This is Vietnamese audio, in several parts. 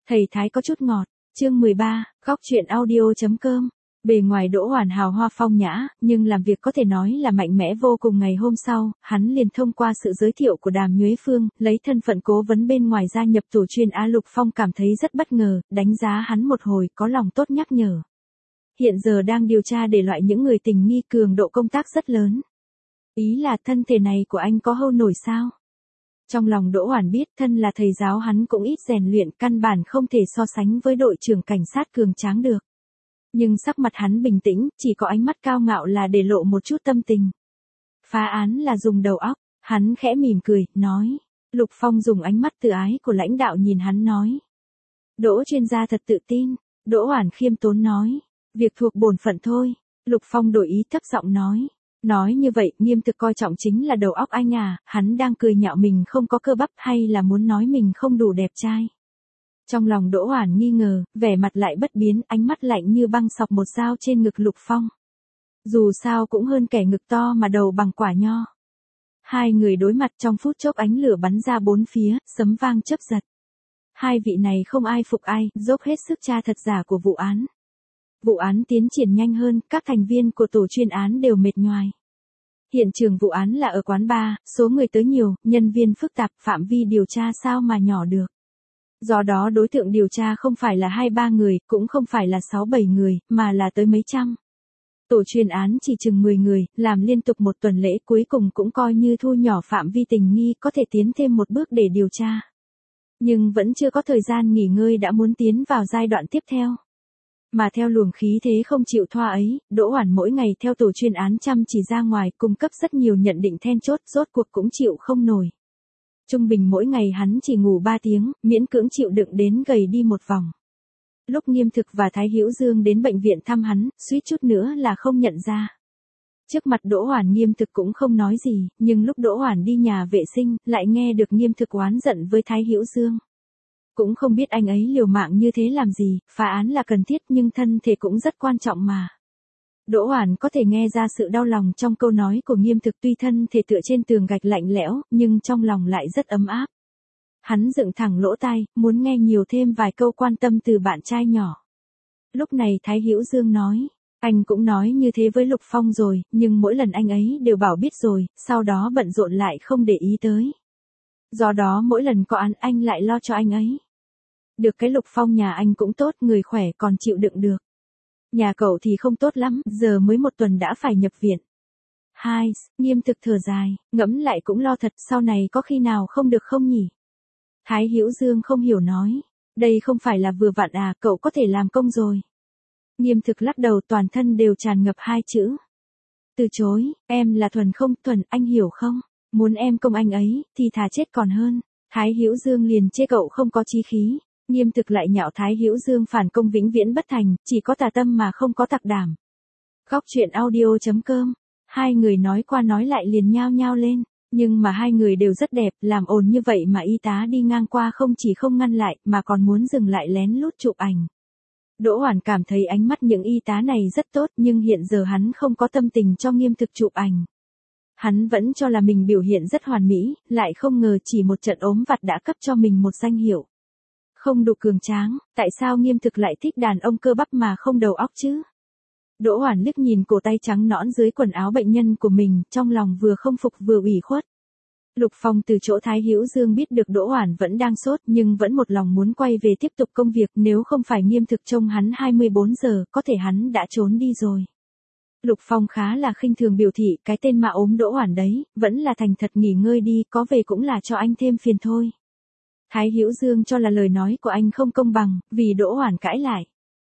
Thầy Thái có chút ngọt, chương 13, góc truyện audio.com. Bề ngoài Đỗ Hoàn hào hoa phong nhã, nhưng làm việc có thể nói là mạnh mẽ vô cùng. Ngày hôm sau, hắn liền thông qua sự giới thiệu của Đàm Nhuế Phương, lấy thân phận cố vấn bên ngoài gia nhập tổ chuyên Á. Lục Phong cảm thấy rất bất ngờ, đánh giá hắn một hồi, có lòng tốt nhắc nhở. Hiện giờ đang điều tra để loại những người tình nghi, cường độ công tác rất lớn. Ý là thân thể này của anh có hâu nổi sao? Trong lòng Đỗ Hoàn biết thân là thầy giáo hắn cũng ít rèn luyện, căn bản không thể so sánh với đội trưởng cảnh sát cường tráng được. Nhưng sắc mặt hắn bình tĩnh, chỉ có ánh mắt cao ngạo là để lộ một chút tâm tình. Phá án là dùng đầu óc, hắn khẽ mỉm cười, nói. Lục Phong dùng ánh mắt từ ái của lãnh đạo nhìn hắn nói. Đỗ chuyên gia thật tự tin, Đỗ Hoàn khiêm tốn nói. Việc thuộc bổn phận thôi, Lục Phong đổi ý thấp giọng nói. Nói như vậy, Nghiêm Thực coi trọng chính là đầu óc anh à? Hắn đang cười nhạo mình không có cơ bắp hay là muốn nói mình không đủ đẹp trai? Trong lòng Đỗ Hoàn nghi ngờ, vẻ mặt lại bất biến, ánh mắt lạnh như băng sọc một dao trên ngực Lục Phong. Dù sao cũng hơn kẻ ngực to mà đầu bằng quả nho. Hai người đối mặt trong phút chốc, ánh lửa bắn ra bốn phía, sấm vang chớp giật. Hai vị này không ai phục ai, dốc hết sức tra thật giả của vụ án. Vụ án tiến triển nhanh hơn, các thành viên của tổ chuyên án đều mệt nhoài. Hiện trường vụ án là ở quán bar, số người tới nhiều, nhân viên phức tạp, phạm vi điều tra sao mà nhỏ được. Do đó đối tượng điều tra không phải là 2-3 người, cũng không phải là 6-7 người, mà là tới mấy trăm. Tổ chuyên án chỉ chừng 10 người, làm liên tục một tuần lễ, cuối cùng cũng coi như thu nhỏ phạm vi tình nghi, có thể tiến thêm một bước để điều tra. Nhưng vẫn chưa có thời gian nghỉ ngơi đã muốn tiến vào giai đoạn tiếp theo. Mà theo luồng khí thế không chịu thoa ấy, Đỗ Hoàn mỗi ngày theo tổ chuyên án chăm chỉ ra ngoài, cung cấp rất nhiều nhận định then chốt, rốt cuộc cũng chịu không nổi. Trung bình mỗi ngày hắn chỉ ngủ 3 tiếng, miễn cưỡng chịu đựng đến gầy đi một vòng. Lúc Nghiêm Thực và Thái Hữu Dương đến bệnh viện thăm hắn, suýt chút nữa là không nhận ra. Trước mặt Đỗ Hoàn, Nghiêm Thực cũng không nói gì, nhưng lúc Đỗ Hoàn đi nhà vệ sinh, lại nghe được Nghiêm Thực oán giận với Thái Hữu Dương. Cũng không biết anh ấy liều mạng như thế làm gì, phá án là cần thiết nhưng thân thể cũng rất quan trọng mà. Đỗ Hoàn có thể nghe ra sự đau lòng trong câu nói của Nghiêm Thực, tuy thân thể tựa trên tường gạch lạnh lẽo, nhưng trong lòng lại rất ấm áp. Hắn dựng thẳng lỗ tai, muốn nghe nhiều thêm vài câu quan tâm từ bạn trai nhỏ. Lúc này Thái Hữu Dương nói, anh cũng nói như thế với Lục Phong rồi, nhưng mỗi lần anh ấy đều bảo biết rồi, sau đó bận rộn lại không để ý tới. Do đó mỗi lần có án anh lại lo cho anh ấy. Được cái Lục Phong nhà anh cũng tốt, người khỏe còn chịu đựng được. Nhà cậu thì không tốt lắm, giờ mới 1 tuần đã phải nhập viện. Hai, Nghiêm Thực thở dài, ngẫm lại cũng lo thật, sau này có khi nào không được không nhỉ? Thái Hữu Dương không hiểu nói, đây không phải là vừa vặn à, cậu có thể làm công rồi. Nghiêm Thực lắc đầu, toàn thân đều tràn ngập 2 chữ. Từ chối, em là thuần không thuần, anh hiểu không? Muốn em công anh ấy, thì thà chết còn hơn. Thái Hữu Dương liền chê cậu không có chí khí. Nghiêm Thực lại nhạo Thái Hữu Dương phản công vĩnh viễn bất thành, chỉ có tà tâm mà không có tặc đảm. Góc truyện audio.com. Hai người nói qua nói lại liền nhao nhao lên, nhưng mà hai người đều rất đẹp, làm ồn như vậy mà y tá đi ngang qua không chỉ không ngăn lại, mà còn muốn dừng lại lén lút chụp ảnh. Đỗ Hoàn cảm thấy ánh mắt những y tá này rất tốt, nhưng hiện giờ hắn không có tâm tình cho Nghiêm Thực chụp ảnh. Hắn vẫn cho là mình biểu hiện rất hoàn mỹ, lại không ngờ chỉ một trận ốm vặt đã cấp cho mình một danh hiệu. Không đủ cường tráng, tại sao Nghiêm Thực lại thích đàn ông cơ bắp mà không đầu óc chứ? Đỗ Hoàn liếc nhìn cổ tay trắng nõn dưới quần áo bệnh nhân của mình, trong lòng vừa không phục vừa ủy khuất. Lục Phong từ chỗ Thái Hữu Dương biết được Đỗ Hoàn vẫn đang sốt, nhưng vẫn một lòng muốn quay về tiếp tục công việc, nếu không phải Nghiêm Thực trông hắn 24 giờ, có thể hắn đã trốn đi rồi. Lục Phong khá là khinh thường biểu thị, cái tên mà ốm Đỗ Hoàn đấy, vẫn là thành thật nghỉ ngơi đi, có về cũng là cho anh thêm phiền thôi. Thái Hữu Dương cho là lời nói của anh không công bằng, vì Đỗ Hoàn cãi lại.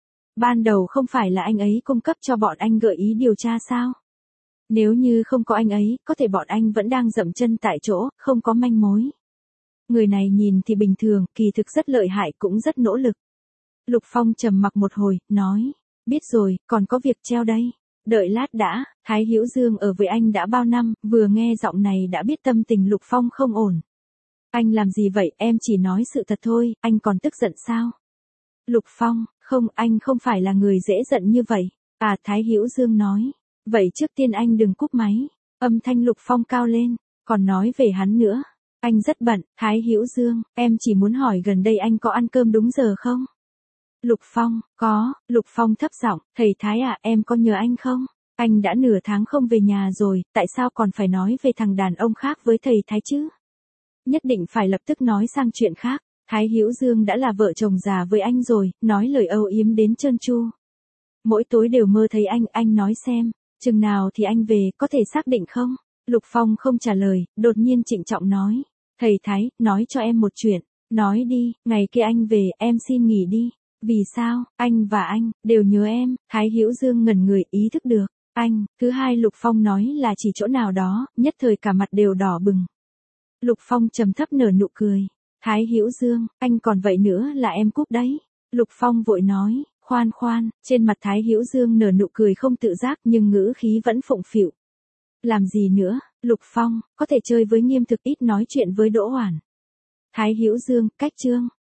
Ban đầu không phải là anh ấy cung cấp cho bọn anh gợi ý điều tra sao? Nếu như không có anh ấy, có thể bọn anh vẫn đang dậm chân tại chỗ, không có manh mối. Người này nhìn thì bình thường, kỳ thực rất lợi hại, cũng rất nỗ lực. Lục Phong trầm mặc một hồi, nói, biết rồi, còn có việc treo đây. Đợi lát đã, Thái Hữu Dương ở với anh đã bao năm, vừa nghe giọng này đã biết tâm tình Lục Phong không ổn. Anh làm gì vậy, em chỉ nói sự thật thôi, anh còn tức giận sao? Lục Phong, không, anh không phải là người dễ giận như vậy. À, Thái Hữu Dương nói, vậy trước tiên anh đừng cúp máy. Âm thanh Lục Phong cao lên, còn nói về hắn nữa. Anh rất bận, Thái Hữu Dương, em chỉ muốn hỏi gần đây anh có ăn cơm đúng giờ không? Lục Phong, có, Lục Phong thấp giọng, thầy Thái à, em có nhớ anh không? Anh đã nửa tháng không về nhà rồi, tại sao còn phải nói về thằng đàn ông khác với thầy Thái chứ? Nhất định phải lập tức nói sang chuyện khác. Thái Hữu Dương đã là vợ chồng già với anh rồi, nói lời âu yếm đến trơn tru. Mỗi tối đều mơ thấy anh nói xem, chừng nào thì anh về, có thể xác định không? Lục Phong không trả lời, đột nhiên trịnh trọng nói. Thầy Thái, nói cho em một chuyện. Nói đi, ngày kia anh về, em xin nghỉ đi. Vì sao, anh và anh, đều nhớ em. Thái Hữu Dương ngẩn người ý thức được. Anh, thứ hai Lục Phong nói là chỉ chỗ nào đó, nhất thời cả mặt đều đỏ bừng. Lục Phong trầm thấp nở nụ cười. Thái Hữu Dương, anh còn vậy nữa là em cúp đấy. Lục Phong vội nói, khoan, trên mặt Thái Hữu Dương nở nụ cười không tự giác nhưng ngữ khí vẫn phụng phịu. Làm gì nữa, Lục Phong, có thể chơi với nghiêm thực ít nói chuyện với Đỗ Oản. Thái Hữu Dương, cách chương.